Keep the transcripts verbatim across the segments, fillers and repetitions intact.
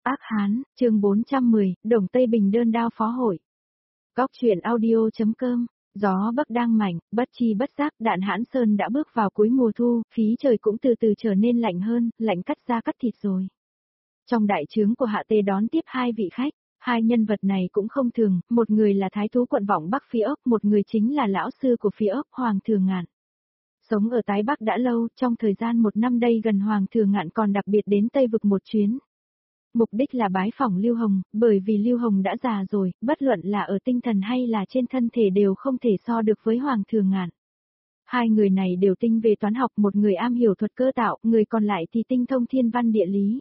Ác Hán, chương bốn trăm mười, Đồng Tây Bình đơn đao phó hội. Góc truyện audio.com, gió bắc đang mạnh, bất chi bất giác Đạn Hãn Sơn đã bước vào cuối mùa thu, khí trời cũng từ từ trở nên lạnh hơn, lạnh cắt da cắt thịt rồi. Trong đại trướng của Hạ Tê đón tiếp hai vị khách, hai nhân vật này cũng không thường, một người là Thái thú quận Vọng Bắc Phía Ốc, một người chính là lão sư của Phía Ốc, Hoàng Thừa Ngạn. Sống ở Tái Bắc đã lâu, trong thời gian một năm đây gần Hoàng Thừa Ngạn còn đặc biệt đến Tây Vực một chuyến. Mục đích là bái phỏng Lưu Hồng, bởi vì Lưu Hồng đã già rồi, bất luận là ở tinh thần hay là trên thân thể đều không thể so được với Hoàng Thừa Ngạn. Hai người này đều tinh về toán học, một người am hiểu thuật cơ tạo, người còn lại thì tinh thông thiên văn địa lý.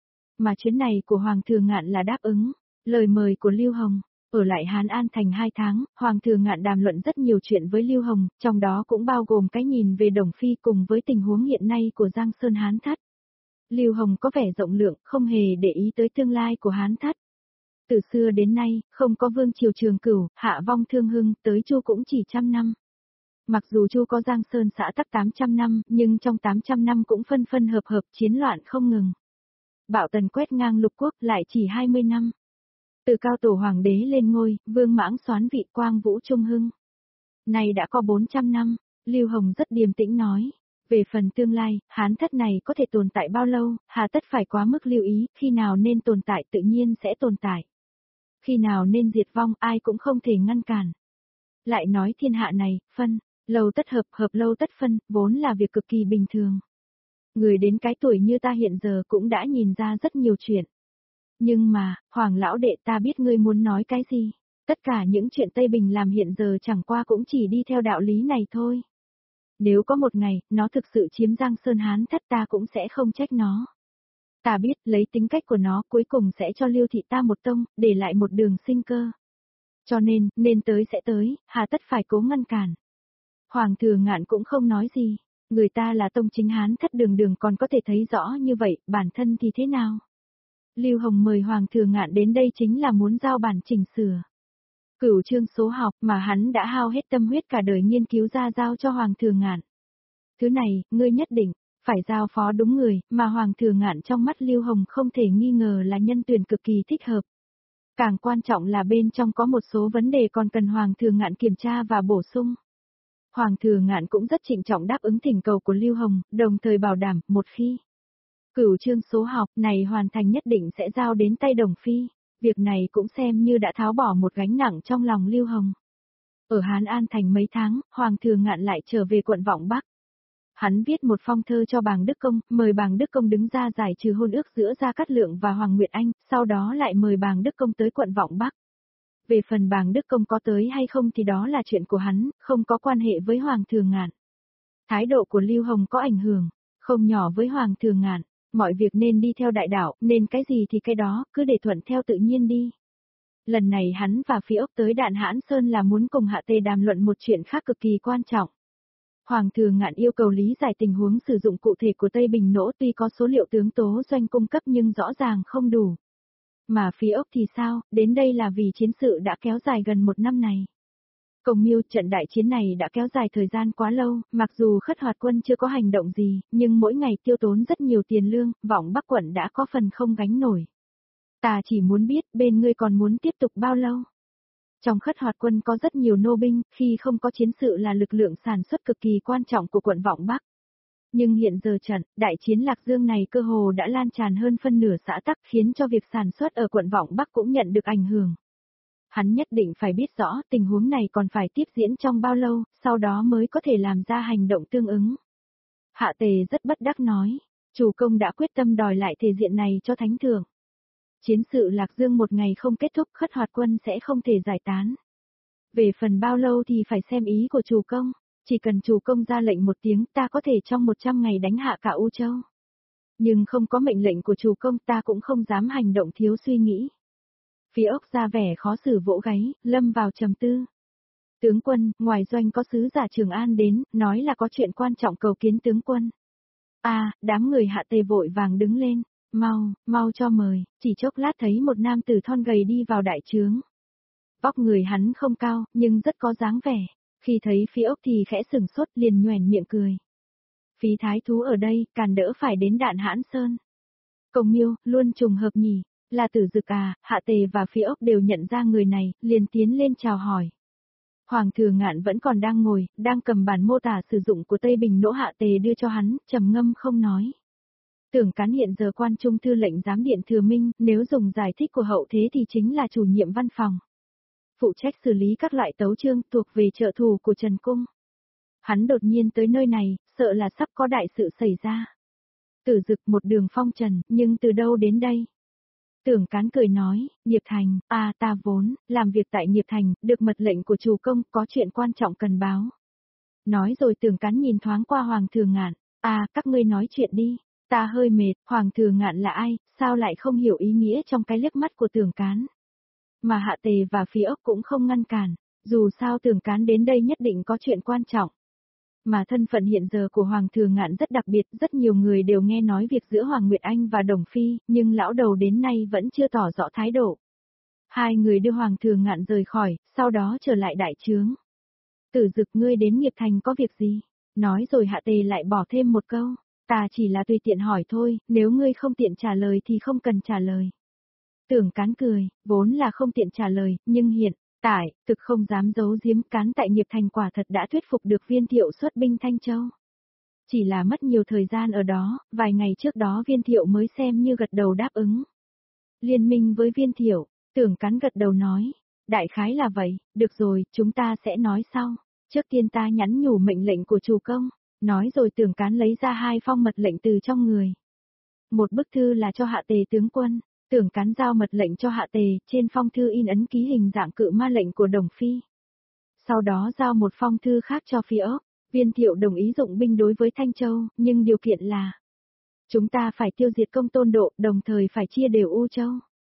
Mà chuyến này của Hoàng Thừa Ngạn là đáp ứng lời mời của Lưu Hồng. Ở lại Hán An Thành hai tháng, Hoàng Thừa Ngạn đàm luận rất nhiều chuyện với Lưu Hồng, trong đó cũng bao gồm cái nhìn về Đồng Phi cùng với tình huống hiện nay của Giang Sơn Hán Thất. Lưu Hồng có vẻ rộng lượng, không hề để ý tới tương lai của Hán Thất. Từ xưa đến nay, không có vương triều Trường Cửu, hạ vong Thương Hưng, tới Chu cũng chỉ trăm năm. Mặc dù Chu có Giang Sơn xã tắc tám trăm năm, nhưng trong tám trăm năm cũng phân phân hợp hợp, chiến loạn không ngừng. Bạo Tần quét ngang lục quốc lại chỉ hai mươi năm. Từ Cao Tổ Hoàng đế lên ngôi, Vương Mãng soán vị Quang Vũ Trung Hưng. Này đã có bốn trăm năm, Lưu Hồng rất điềm tĩnh nói. Về phần tương lai, Hán Thất này có thể tồn tại bao lâu, hà tất phải quá mức lưu ý, khi nào nên tồn tại tự nhiên sẽ tồn tại. Khi nào nên diệt vong ai cũng không thể ngăn cản. Lại nói thiên hạ này, phân, lâu tất hợp, hợp lâu tất phân, vốn là việc cực kỳ bình thường. Người đến cái tuổi như ta hiện giờ cũng đã nhìn ra rất nhiều chuyện. Nhưng mà, Hoàng lão đệ ta biết ngươi muốn nói cái gì. Tất cả những chuyện Tây Bình làm hiện giờ chẳng qua cũng chỉ đi theo đạo lý này thôi. Nếu có một ngày, nó thực sự chiếm Giang Sơn Hán Thất ta cũng sẽ không trách nó. Ta biết, lấy tính cách của nó cuối cùng sẽ cho Lưu thị ta một tông, để lại một đường sinh cơ. Cho nên, nên tới sẽ tới, hà tất phải cố ngăn cản. Hoàng Thừa Ngạn cũng không nói gì, người ta là tông chính Hán Thất đường đường còn có thể thấy rõ như vậy, bản thân thì thế nào? Lưu Hồng mời Hoàng Thừa Ngạn đến đây chính là muốn giao bản chỉnh sửa. Cửu chương số học mà hắn đã hao hết tâm huyết cả đời nghiên cứu ra giao cho Hoàng Thừa Ngạn. Thứ này, ngươi nhất định, phải giao phó đúng người, mà Hoàng Thừa Ngạn trong mắt Lưu Hồng không thể nghi ngờ là nhân tuyển cực kỳ thích hợp. Càng quan trọng là bên trong có một số vấn đề còn cần Hoàng Thừa Ngạn kiểm tra và bổ sung. Hoàng Thừa Ngạn cũng rất trịnh trọng đáp ứng thỉnh cầu của Lưu Hồng, đồng thời bảo đảm, một khi cửu chương số học này hoàn thành nhất định sẽ giao đến tay Đồng Phi. Việc này cũng xem như đã tháo bỏ một gánh nặng trong lòng Lưu Hồng. Ở Hán An Thành mấy tháng, Hoàng Thừa Ngạn lại trở về quận Vọng Bắc. Hắn viết một phong thơ cho Bàng Đức Công, mời Bàng Đức Công đứng ra giải trừ hôn ước giữa Gia Cát Lượng và Hoàng Nguyệt Anh, sau đó lại mời Bàng Đức Công tới quận Vọng Bắc. Về phần Bàng Đức Công có tới hay không thì đó là chuyện của hắn, không có quan hệ với Hoàng Thừa Ngạn. Thái độ của Lưu Hồng có ảnh hưởng, không nhỏ với Hoàng Thừa Ngạn. Mọi việc nên đi theo đại đạo, nên cái gì thì cái đó, cứ để thuận theo tự nhiên đi. Lần này hắn và Phi Ốc tới Đạn Hãn Sơn là muốn cùng Hạ Tê đàm luận một chuyện khác cực kỳ quan trọng. Hoàng Thừa Ngạn yêu cầu lý giải tình huống sử dụng cụ thể của Tây Bình Nỗ, tuy có số liệu tướng tố doanh cung cấp nhưng rõ ràng không đủ. Mà Phi Ốc thì sao, đến đây là vì chiến sự đã kéo dài gần một năm này. Cổng Miêu, trận đại chiến này đã kéo dài thời gian quá lâu, mặc dù Khất Hoạt quân chưa có hành động gì, nhưng mỗi ngày tiêu tốn rất nhiều tiền lương, Vọng Bắc quận đã có phần không gánh nổi. Ta chỉ muốn biết, bên ngươi còn muốn tiếp tục bao lâu? Trong Khất Hoạt quân có rất nhiều nô binh, khi không có chiến sự là lực lượng sản xuất cực kỳ quan trọng của quận Vọng Bắc. Nhưng hiện giờ trận, đại chiến Lạc Dương này cơ hồ đã lan tràn hơn phân nửa xã tắc, khiến cho việc sản xuất ở quận Vọng Bắc cũng nhận được ảnh hưởng. Hắn nhất định phải biết rõ tình huống này còn phải tiếp diễn trong bao lâu, sau đó mới có thể làm ra hành động tương ứng. Hạ Tề rất bất đắc nói, chủ công đã quyết tâm đòi lại thể diện này cho thánh thượng. Chiến sự Lạc Dương một ngày không kết thúc, Khất Hoạt quân sẽ không thể giải tán. Về phần bao lâu thì phải xem ý của chủ công, chỉ cần chủ công ra lệnh một tiếng ta có thể trong một trăm ngày đánh hạ cả U Châu. Nhưng không có mệnh lệnh của chủ công ta cũng không dám hành động thiếu suy nghĩ. Phi Ốc ra vẻ khó xử vỗ gáy, lâm vào trầm tư. Tướng quân, ngoài doanh có sứ giả Trường An đến, nói là có chuyện quan trọng cầu kiến tướng quân. À, đám người Hạ Tề vội vàng đứng lên, mau, mau cho mời, chỉ chốc lát thấy một nam tử thon gầy đi vào đại trướng. Vóc người hắn không cao, nhưng rất có dáng vẻ, khi thấy Phi Ốc thì khẽ sừng sốt liền nhoẻn miệng cười. Phí thái thú ở đây, càn đỡ phải đến Đạn Hãn Sơn. Cổng Miêu, luôn trùng hợp nhỉ. là Tử Dực à, Hạ Tề và Phi Ốc đều nhận ra người này, liền tiến lên chào hỏi. Hoàng Thừa Ngạn vẫn còn đang ngồi, đang cầm bản mô tả sử dụng của Tây Bình Nỗ Hạ Tề đưa cho hắn, trầm ngâm không nói. Tưởng Cán hiện giờ quan trung thư lệnh giám điện Thừa Minh, nếu dùng giải thích của hậu thế thì chính là chủ nhiệm văn phòng. Phụ trách xử lý các loại tấu chương thuộc về trợ thủ của Trần Cung. Hắn đột nhiên tới nơi này, sợ là sắp có đại sự xảy ra. Tử Dực một đường phong trần, nhưng từ đâu đến đây? Tưởng Cán cười nói, Nghiệp Thành, à ta vốn, làm việc tại Nghiệp Thành, được mật lệnh của chủ công, có chuyện quan trọng cần báo. Nói rồi Tưởng Cán nhìn thoáng qua Hoàng Thừa Ngạn, à các ngươi nói chuyện đi, ta hơi mệt, Hoàng Thừa Ngạn là ai, sao lại không hiểu ý nghĩa trong cái liếc mắt của Tưởng Cán. Mà Hạ Tề và Phi Ốc cũng không ngăn cản, dù sao Tưởng Cán đến đây nhất định có chuyện quan trọng. Mà thân phận hiện giờ của Hoàng Thừa Ngạn rất đặc biệt, rất nhiều người đều nghe nói việc giữa Hoàng Nguyệt Anh và Đồng Phi, nhưng lão đầu đến nay vẫn chưa tỏ rõ thái độ. Hai người đưa Hoàng Thừa Ngạn rời khỏi, sau đó trở lại đại trướng. Tử Dực, ngươi đến Nghiệp Thành có việc gì? Nói rồi Hạ Tề lại bỏ thêm một câu, ta chỉ là tùy tiện hỏi thôi, nếu ngươi không tiện trả lời thì không cần trả lời. Tưởng Cán cười, vốn là không tiện trả lời, nhưng hiện tại, thực không dám giấu giếm, Cán tại Nghiệp Thành quả thật đã thuyết phục được Viên Thiệu xuất binh Thanh Châu. Chỉ là mất nhiều thời gian ở đó, vài ngày trước đó Viên Thiệu mới xem như gật đầu đáp ứng. Liên minh với Viên Thiệu, Tưởng Cán gật đầu nói, đại khái là vậy, được rồi, chúng ta sẽ nói sau. Trước tiên ta nhắn nhủ mệnh lệnh của chủ công, nói rồi Tưởng Cán lấy ra hai phong mật lệnh từ trong người. Một bức thư là cho Hạ Tề tướng quân. Tưởng Cán giao mật lệnh cho Hạ Tề, trên phong thư in ấn ký hình dạng cự ma lệnh của Đồng Phi. Sau đó giao một phong thư khác cho Phi Ốc, Viên Thiệu đồng ý dụng binh đối với Thanh Châu, nhưng điều kiện là chúng ta phải tiêu diệt Công Tôn Độ, đồng thời phải chia đều U Châu.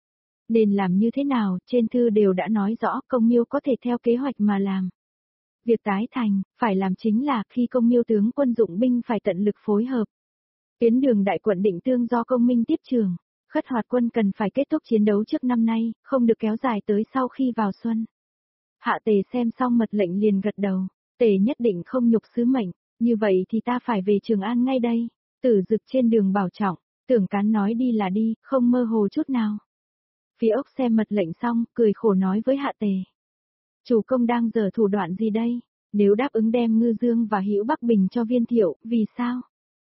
Nên làm như thế nào, trên thư đều đã nói rõ, Công Miêu có thể theo kế hoạch mà làm. Việc tái thành, phải làm chính là khi Công Miêu tướng quân dụng binh phải tận lực phối hợp. Tuyến đường đại quận Định Tương do Công Minh tiếp trường. Khất Hoạt quân cần phải kết thúc chiến đấu trước năm nay, không được kéo dài tới sau khi vào xuân. Hạ Tề xem xong mật lệnh liền gật đầu, Tề nhất định không nhục sứ mệnh, như vậy thì ta phải về Trường An ngay đây. Tử Dực trên đường bảo trọng, Tưởng Cán nói đi là đi, không mơ hồ chút nào. Phi Ốc xem mật lệnh xong, cười khổ nói với Hạ Tề. Chủ công đang giở thủ đoạn gì đây, nếu đáp ứng đem Ngư Dương và Hữu Bắc Bình cho Viên Thiệu, vì sao?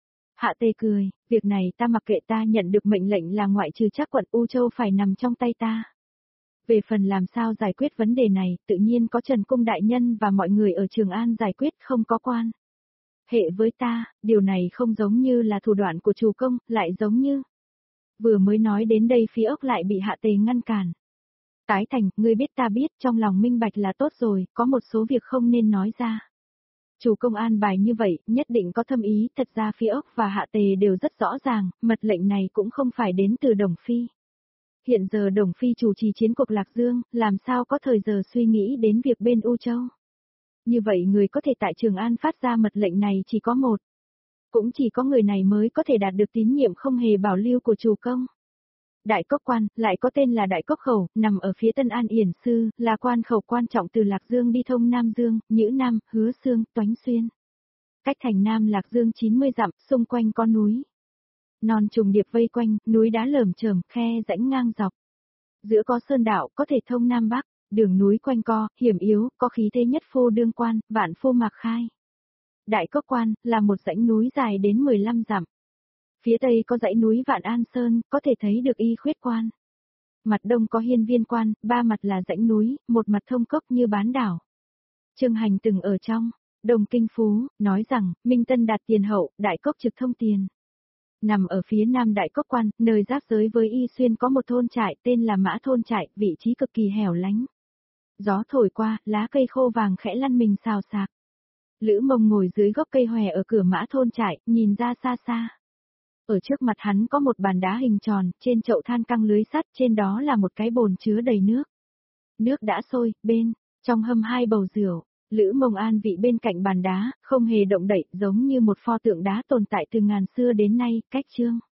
Hạ Tề cười, việc này ta mặc kệ, ta nhận được mệnh lệnh là ngoại trừ chắc quận U Châu phải nằm trong tay ta. Về phần làm sao giải quyết vấn đề này, tự nhiên có Trần Cung đại nhân và mọi người ở Trường An giải quyết, không có quan hệ với ta, điều này không giống như là thủ đoạn của chủ công, lại giống như. Vừa mới nói đến đây Phi Ốc lại bị Hạ Tề ngăn cản. Tái thành, ngươi biết ta biết, trong lòng minh bạch là tốt rồi, có một số việc không nên nói ra. Chủ công an bài như vậy, nhất định có thâm ý, thật ra Phi Ốc và Hạ Tề đều rất rõ ràng, mật lệnh này cũng không phải đến từ Đồng Phi. Hiện giờ Đồng Phi chủ trì chiến cuộc Lạc Dương, làm sao có thời giờ suy nghĩ đến việc bên U Châu. Như vậy người có thể tại Trường An phát ra mật lệnh này chỉ có một. Cũng chỉ có người này mới có thể đạt được tín nhiệm không hề bảo lưu của chủ công. Đại Cốc Quan, lại có tên là Đại Cốc Khẩu, nằm ở phía Tân An Yển Sư, là quan khẩu quan trọng từ Lạc Dương đi thông Nam Dương, Nhữ Nam, Hứa Xương, Toánh Xuyên. Cách thành Nam Lạc Dương chín mươi dặm, xung quanh có núi. Non trùng điệp vây quanh, núi đá lởm chởm, khe rãnh ngang dọc. Giữa có sơn đạo, có thể thông Nam Bắc, đường núi quanh co, hiểm yếu, có khí thế nhất phô đương quan, vạn phô mạc khai. Đại Cốc Quan, là một dãy núi dài đến mười lăm dặm. Phía tây có dãy núi Vạn An Sơn, có thể thấy được Y Khuyết Quan. Mặt đông có Hiên Viên Quan, ba mặt là dãy núi, một mặt thông cốc như bán đảo. Trương Hành từng ở trong Đồng Kinh Phú, nói rằng, Minh Tân đạt tiền hậu, Đại Cốc trực thông tiền. Nằm ở phía nam Đại Cốc Quan, nơi giáp giới với Y Xuyên có một thôn trại tên là Mã Thôn Trại, vị trí cực kỳ hẻo lánh. Gió thổi qua, lá cây khô vàng khẽ lăn mình xào xạc. Lữ Mông ngồi dưới gốc cây hòe ở cửa Mã Thôn Trại, nhìn ra xa xa. Ở trước mặt hắn có một bàn đá hình tròn, trên chậu than căng lưới sắt, trên đó là một cái bồn chứa đầy nước. Nước đã sôi, bên trong hâm hai bầu rượu. Lữ Mông an vị bên cạnh bàn đá, không hề động đậy, giống như một pho tượng đá tồn tại từ ngàn xưa đến nay, cách chương.